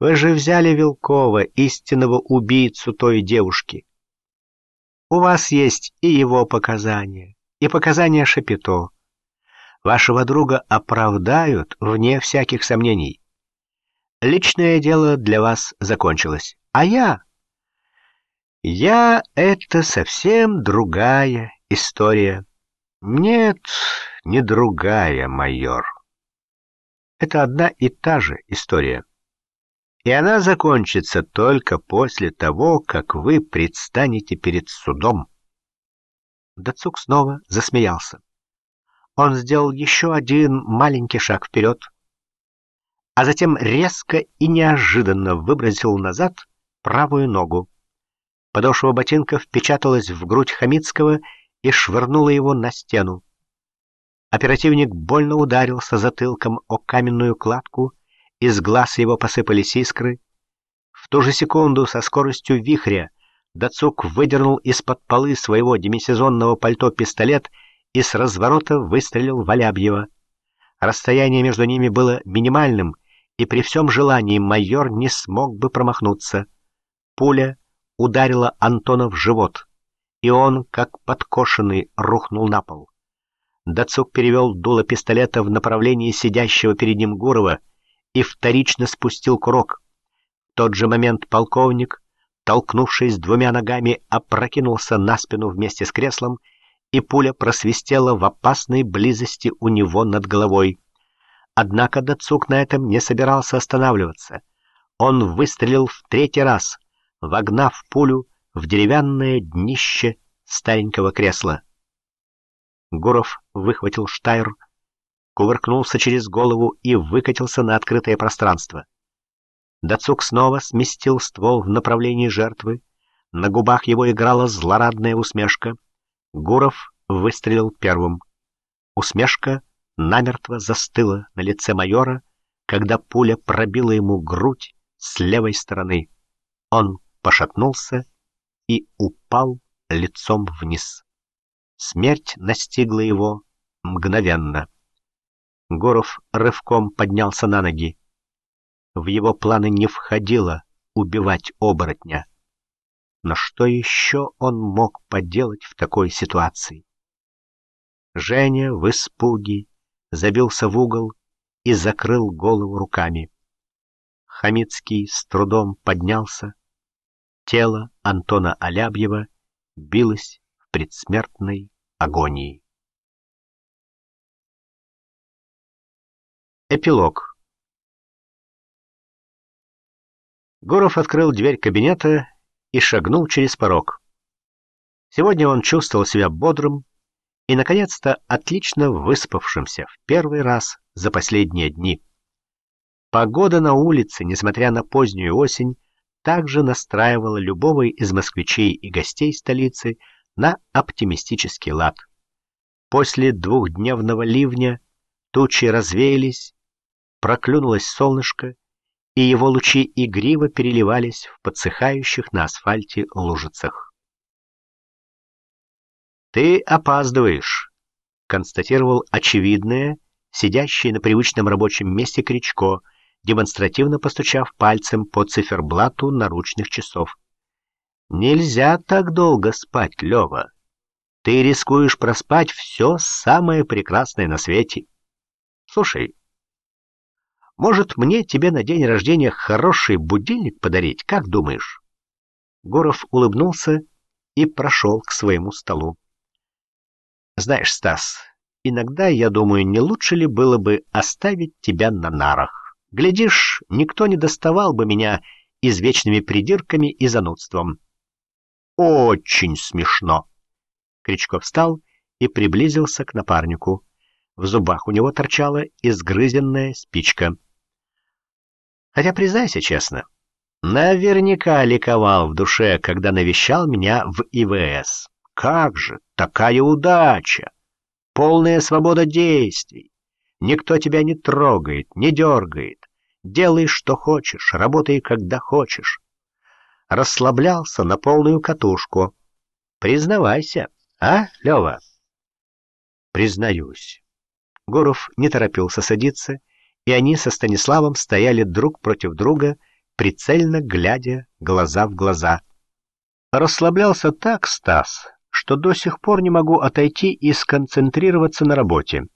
Вы же взяли Вилкова, истинного убийцу той девушки. У вас есть и его показания, и показания Шапито. Вашего друга оправдают вне всяких сомнений. Личное дело для вас закончилось. А я это совсем другая история. Нет, не другая, майор. Это одна и та же история. И она закончится только после того, как вы предстанете перед судом. Дацук снова засмеялся. Он сделал еще один маленький шаг вперед, а затем резко и неожиданно выбросил назад правую ногу. Подошва ботинка впечаталась в грудь Хамицкого и швырнула его на стену. Оперативник больно ударился затылком о каменную кладку, из глаз его посыпались искры. В ту же секунду со скоростью вихря Дацук выдернул из-под полы своего демисезонного пальто пистолет и с разворота выстрелил в Алябьева. Расстояние между ними было минимальным, и при всем желании майор не смог бы промахнуться. Пуля ударила Антона в живот, и он, как подкошенный, рухнул на пол. Дацук перевел дуло пистолета в направлении сидящего перед ним Гурова и вторично спустил курок. В тот же момент полковник, толкнувшись двумя ногами, опрокинулся на спину вместе с креслом, и пуля просвистела в опасной близости у него над головой. Однако Дацук на этом не собирался останавливаться. Он выстрелил в третий раз, вогнав пулю в деревянное днище старенького кресла. Гуров выхватил штайр, кувыркнулся через голову и выкатился на открытое пространство. Дацук снова сместил ствол в направлении жертвы. На губах его играла злорадная усмешка. Гуров выстрелил первым. Усмешка намертво застыла на лице майора, когда пуля пробила ему грудь с левой стороны. Он пошатнулся и упал лицом вниз. Смерть настигла его мгновенно. Гуров рывком поднялся на ноги. В его планы не входило убивать оборотня. Но что еще он мог поделать в такой ситуации? Женя в испуге забился в угол и закрыл голову руками. Хамицкий с трудом поднялся. Тело Антона Алябьева билось в предсмертной агонии. Эпилог. Гуров открыл дверь кабинета и шагнул через порог. Сегодня он чувствовал себя бодрым и, наконец-то, отлично выспавшимся в первый раз за последние дни. Погода на улице, несмотря на позднюю осень, также настраивала любого из москвичей и гостей столицы на оптимистический лад. После двухдневного ливня тучи развеялись, проклюнулось солнышко, и его лучи игриво переливались в подсыхающих на асфальте лужицах. «Ты опаздываешь», — констатировал очевидное, сидящий на привычном рабочем месте Кричко, демонстративно постучав пальцем по циферблату наручных часов. «Нельзя так долго спать, Лева. Ты рискуешь проспать все самое прекрасное на свете. Слушай, может, мне тебе на день рождения хороший будильник подарить, как думаешь?» Гуров улыбнулся и прошел к своему столу. «Знаешь, Стас, иногда, я думаю, не лучше ли было бы оставить тебя на нарах? Глядишь, никто не доставал бы меня извечными придирками и занудством». «Очень смешно!» Кричко встал и приблизился к напарнику. В зубах у него торчала изгрызенная спичка. «Хотя, признайся честно, наверняка ликовал в душе, когда навещал меня в ИВС. Как же, такая удача! Полная свобода действий. Никто тебя не трогает, не дергает. Делай, что хочешь, работай, когда хочешь. Расслаблялся на полную катушку. Признавайся, а, Лева?» «Признаюсь». Гуров не торопился садиться, и они со Станиславом стояли друг против друга, прицельно глядя глаза в глаза. Расслаблялся так, Стас, что до сих пор не могу отойти и сконцентрироваться на работе.